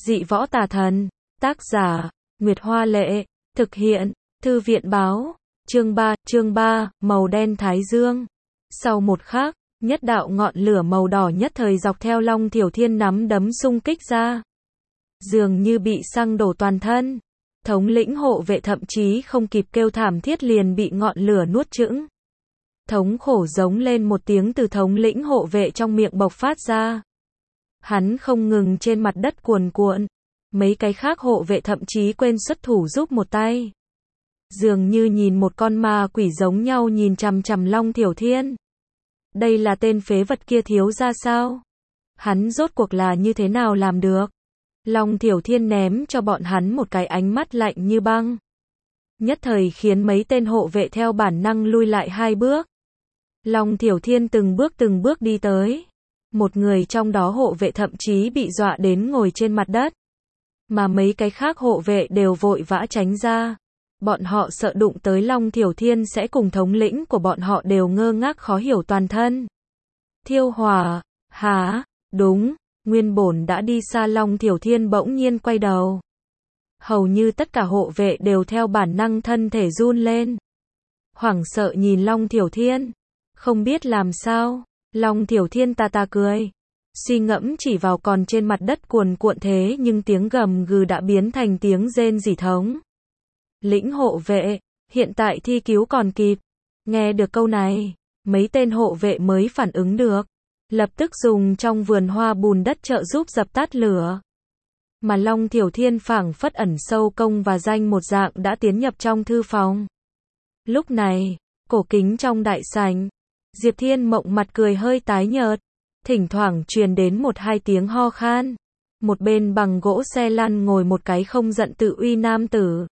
Dị võ tà thần. Tác giả, Nguyệt Hoa Lệ. Thực hiện, Thư viện Báo. Chương 3, màu đen thái dương. Sau một khắc, nhất đạo ngọn lửa màu đỏ nhất thời dọc theo Long Thiểu Thiên nắm đấm xung kích ra. Dường như bị xăng đổ toàn thân. Thống lĩnh hộ vệ thậm chí không kịp kêu thảm thiết liền bị ngọn lửa nuốt chửng. Thống khổ giống lên một tiếng từ thống lĩnh hộ vệ trong miệng bộc phát ra. Hắn không ngừng trên mặt đất cuồn cuộn. Mấy cái khác hộ vệ thậm chí quên xuất thủ giúp một tay. Dường như nhìn một con ma quỷ giống nhau nhìn chằm chằm Long Thiểu Thiên. Đây là tên phế vật kia thiếu ra sao? Hắn rốt cuộc là như thế nào làm được? Long Thiểu Thiên ném cho bọn hắn một cái ánh mắt lạnh như băng. Nhất thời khiến mấy tên hộ vệ theo bản năng lui lại 2 bước. Long Thiểu Thiên từng bước đi tới. Một người trong đó hộ vệ thậm chí bị dọa đến ngồi trên mặt đất. Mà mấy cái khác hộ vệ đều vội vã tránh ra. Bọn họ sợ đụng tới Long Thiểu Thiên sẽ cùng thống lĩnh của bọn họ đều ngơ ngác khó hiểu toàn thân. Thiêu hỏa, hả, đúng, nguyên bổn đã đi xa Long Thiểu Thiên bỗng nhiên quay đầu. Hầu như tất cả hộ vệ đều theo bản năng thân thể run lên. Hoảng sợ nhìn Long Thiểu Thiên. Không biết làm sao, Long Thiểu Thiên ta cười. Suy ngẫm chỉ vào còn trên mặt đất cuồn cuộn thế nhưng tiếng gầm gừ đã biến thành tiếng rên rỉ thống. Lĩnh hộ vệ, hiện tại thi cứu còn kịp. Nghe được câu này, mấy tên hộ vệ mới phản ứng được. Lập tức dùng trong vườn hoa bùn đất trợ giúp dập tắt lửa. Mà Long Thiểu Thiên phảng phất ẩn sâu công và danh một dạng đã tiến nhập trong thư phòng. Lúc này, cổ kính trong đại sảnh, Diệp Thiên Mộng mặt cười hơi tái nhợt. Thỉnh thoảng truyền đến 1-2 tiếng ho khan. Một bên bằng gỗ xe lăn ngồi một cái không giận tự uy nam tử.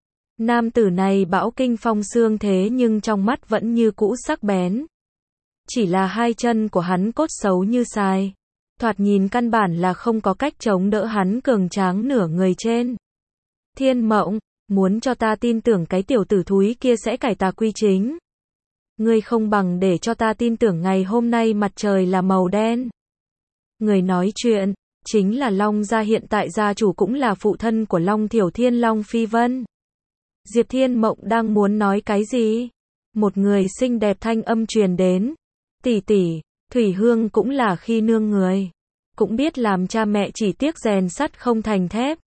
Nam tử này bão kinh phong xương thế nhưng trong mắt vẫn như cũ sắc bén. Chỉ là 2 chân của hắn cốt xấu như xài. Thoạt nhìn căn bản là không có cách chống đỡ hắn cường tráng nửa người trên. Thiên Mộng, muốn cho ta tin tưởng cái tiểu tử thúi kia sẽ cải tà quy chính. Ngươi không bằng để cho ta tin tưởng ngày hôm nay mặt trời là màu đen. Người nói chuyện, chính là Long gia hiện tại gia chủ cũng là phụ thân của Long Thiểu Thiên Long Phi Vân. Diệp Thiên Mộng đang muốn nói cái gì? Một người xinh đẹp thanh âm truyền đến. Tỷ tỷ, Thủy Hương cũng là khi nương người. Cũng biết làm cha mẹ chỉ tiếc rèn sắt không thành thép.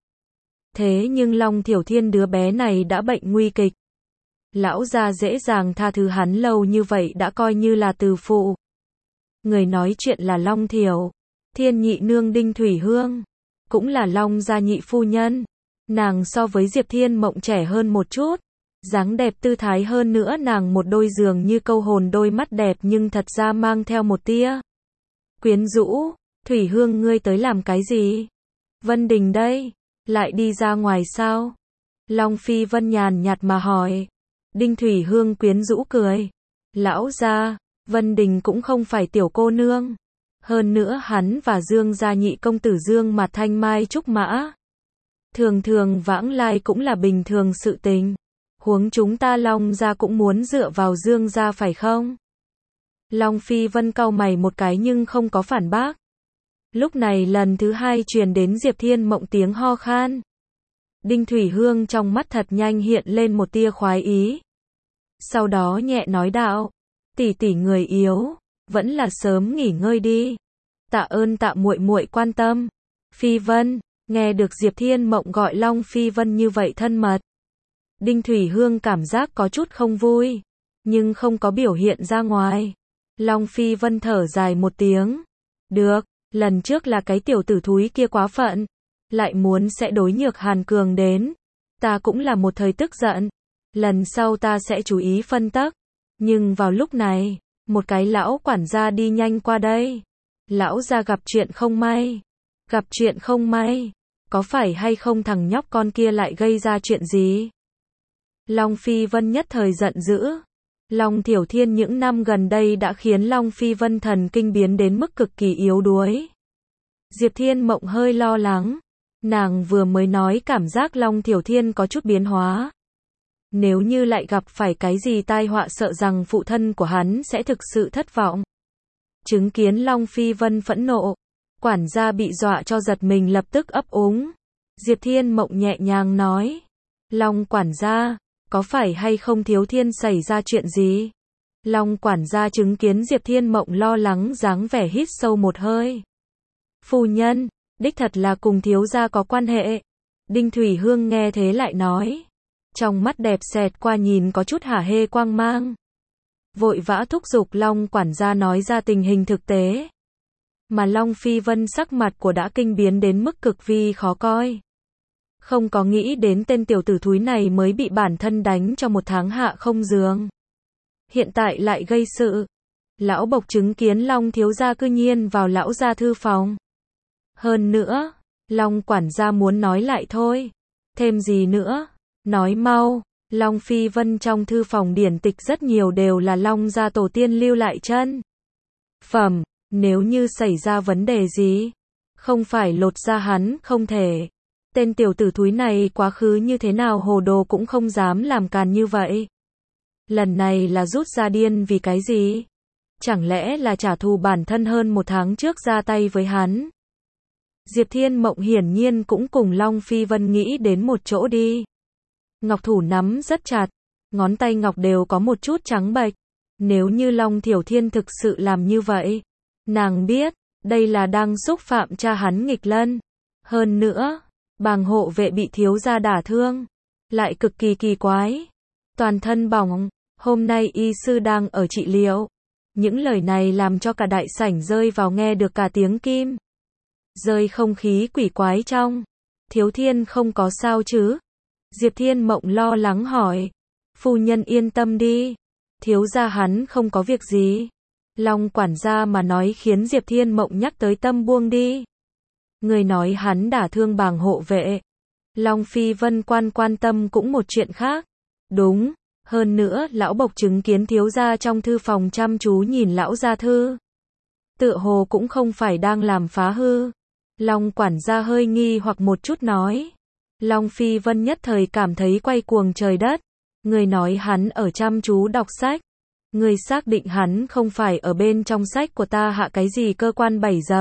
Thế nhưng Long Thiểu Thiên đứa bé này đã bệnh nguy kịch. Lão gia dễ dàng tha thứ hắn lâu như vậy đã coi như là từ phụ. Người nói chuyện là Long Thiểu Thiên nhị nương Đinh Thủy Hương. Cũng là Long gia nhị phu nhân. Nàng so với Diệp Thiên Mộng trẻ hơn một chút. Dáng đẹp tư thái hơn nữa nàng một đôi dường như câu hồn đôi mắt đẹp nhưng thật ra mang theo một tia quyến rũ. Thủy Hương ngươi tới làm cái gì? Vân Đình đây, lại đi ra ngoài sao? Long Phi Vân nhàn nhạt mà hỏi. Đinh Thủy Hương quyến rũ cười. Lão gia, Vân Đình cũng không phải tiểu cô nương. Hơn nữa hắn và Dương gia nhị công tử Dương mà thanh mai trúc mã. Thường thường vãng lai cũng là bình thường sự tình. Huống chúng ta Long gia cũng muốn dựa vào Dương gia phải không? Long Phi Vân cau mày một cái nhưng không có phản bác. Lúc này lần thứ 2 truyền đến Diệp Thiên Mộng tiếng ho khan. Đinh Thủy Hương trong mắt thật nhanh hiện lên một tia khoái ý. Sau đó nhẹ nói đạo, tỷ tỷ người yếu, vẫn là sớm nghỉ ngơi đi. Tạ ơn tạ muội muội quan tâm. Phi Vân, nghe được Diệp Thiên Mộng gọi Long Phi Vân như vậy thân mật. Đinh Thủy Hương cảm giác có chút không vui, nhưng không có biểu hiện ra ngoài. Long Phi Vân thở dài một tiếng. Được, lần trước là cái tiểu tử thúi kia quá phận. Lại muốn sẽ đối nhược Hàn Cường đến. Ta cũng là một thời tức giận. Lần sau ta sẽ chú ý phân tắc. Nhưng vào lúc này, một cái lão quản gia đi nhanh qua đây. Lão gia gặp chuyện không may. Gặp chuyện không may. Có phải hay không thằng nhóc con kia lại gây ra chuyện gì? Long Phi Vân nhất thời giận dữ. Long Thiểu Thiên những năm gần đây đã khiến Long Phi Vân thần kinh biến đến mức cực kỳ yếu đuối. Diệp Thiên Mộng hơi lo lắng. Nàng vừa mới nói cảm giác Long Thiểu Thiên có chút biến hóa. Nếu như lại gặp phải cái gì tai họa sợ rằng phụ thân của hắn sẽ thực sự thất vọng. Chứng kiến Long Phi Vân phẫn nộ, quản gia bị dọa cho giật mình lập tức ấp úng. Diệp Thiên Mộng nhẹ nhàng nói. Long quản gia, có phải hay không Thiếu Thiên xảy ra chuyện gì? Long quản gia chứng kiến Diệp Thiên Mộng lo lắng dáng vẻ hít sâu một hơi. Phu nhân, đích thật là cùng thiếu gia có quan hệ. Đinh Thủy Hương nghe thế lại nói. Trong mắt đẹp xẹt qua nhìn có chút hả hê quang mang. Vội vã thúc giục Long quản gia nói ra tình hình thực tế. Mà Long Phi Vân sắc mặt của đã kinh biến đến mức cực vi khó coi. Không có nghĩ đến tên tiểu tử thúi này mới bị bản thân đánh cho 1 tháng hạ không giường. Hiện tại lại gây sự. Lão Bộc chứng kiến Long thiếu gia cư nhiên vào lão gia thư phòng. Hơn nữa, Long quản gia muốn nói lại thôi. Thêm gì nữa? Nói mau. Long Phi Vân trong thư phòng điển tịch rất nhiều đều là Long gia tổ tiên lưu lại chân phẩm. Nếu như xảy ra vấn đề gì, không phải lột ra hắn không thể. Tên tiểu tử thúi này quá khứ như thế nào hồ đồ cũng không dám làm càn như vậy. Lần này là rút ra điên vì cái gì? Chẳng lẽ là trả thù bản thân hơn 1 tháng trước ra tay với hắn? Diệp Thiên Mộng hiển nhiên cũng cùng Long Phi Vân nghĩ đến một chỗ đi. Ngọc thủ nắm rất chặt, ngón tay ngọc đều có một chút trắng bệch. Nếu như Long Thiểu Thiên thực sự làm như vậy, nàng biết, đây là đang xúc phạm cha hắn nghịch lân. Hơn nữa, bàng hộ vệ bị thiếu gia đả thương, lại cực kỳ kỳ quái. Toàn thân bỏng, hôm nay y sư đang ở trị liệu. Những lời này làm cho cả đại sảnh rơi vào nghe được cả tiếng kim. Rơi không khí quỷ quái trong. Thiếu Thiên không có sao chứ? Diệp Thiên Mộng lo lắng hỏi. Phu nhân yên tâm đi. Thiếu gia hắn không có việc gì. Long quản gia mà nói khiến Diệp Thiên Mộng nhắc tới tâm buông đi. Người nói hắn đả thương bàng hộ vệ. Long Phi Vân quan tâm cũng một chuyện khác. Đúng, hơn nữa lão Bộc chứng kiến thiếu gia trong thư phòng chăm chú nhìn lão gia thư. Tựa hồ cũng không phải đang làm phá hư. Long quản gia hơi nghi hoặc một chút nói. Long Phi Vân nhất thời cảm thấy quay cuồng trời đất. Người nói hắn ở chăm chú đọc sách. Người xác định hắn không phải ở bên trong sách của ta hạ cái gì cơ quan bẫy dập.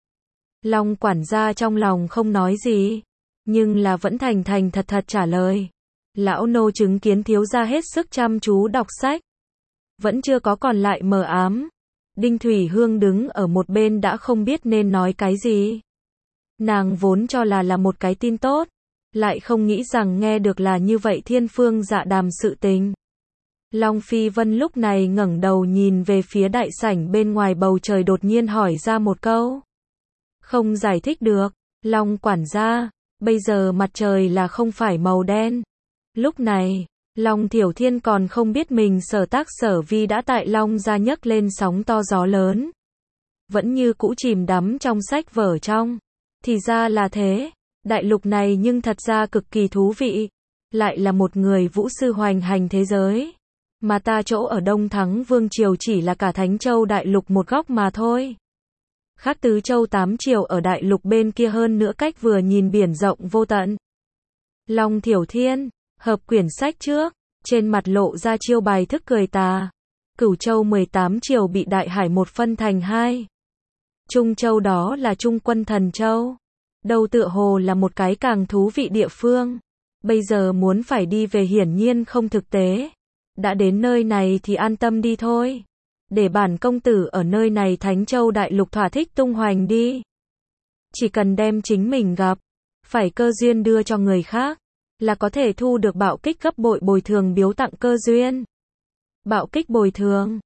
Long quản gia trong lòng không nói gì, nhưng là vẫn thành thật trả lời. Lão nô chứng kiến thiếu gia hết sức chăm chú đọc sách. Vẫn chưa có còn lại mờ ám. Đinh Thủy Hương đứng ở một bên đã không biết nên nói cái gì. Nàng vốn cho là một cái tin tốt, lại không nghĩ rằng nghe được là như vậy thiên phương dạ đàm sự tình. Long Phi Vân lúc này ngẩng đầu nhìn về phía đại sảnh bên ngoài bầu trời đột nhiên hỏi ra một câu. Không giải thích được, Long quản gia, bây giờ mặt trời là không phải màu đen. Lúc này, Long Thiểu Thiên còn không biết mình sở tác sở vi đã tại Long gia nhấc lên sóng to gió lớn. Vẫn như cũ chìm đắm trong sách vở trong. Thì ra là thế, đại lục này nhưng thật ra cực kỳ thú vị. Lại là một người vũ sư hoành hành thế giới. Mà ta chỗ ở Đông Thắng Vương Triều chỉ là cả Thánh Châu đại lục một góc mà thôi. Khác Tứ Châu 8 triều ở đại lục bên kia hơn nữa cách vừa nhìn biển rộng vô tận. Long Thiểu Thiên, hợp quyển sách trước, trên mặt lộ ra chiêu bài thức cười tà. Cửu Châu 18 triều bị Đại Hải một phân thành 2. Trung Châu đó là Trung Quân Thần Châu. Đầu tựa hồ là một cái càng thú vị địa phương. Bây giờ muốn phải đi về hiển nhiên không thực tế. Đã đến nơi này thì an tâm đi thôi. Để bản công tử ở nơi này Thánh Châu đại lục thỏa thích tung hoành đi. Chỉ cần đem chính mình gặp, phải cơ duyên đưa cho người khác, là có thể thu được bạo kích gấp bội bồi thường biếu tặng cơ duyên. Bạo kích bồi thường,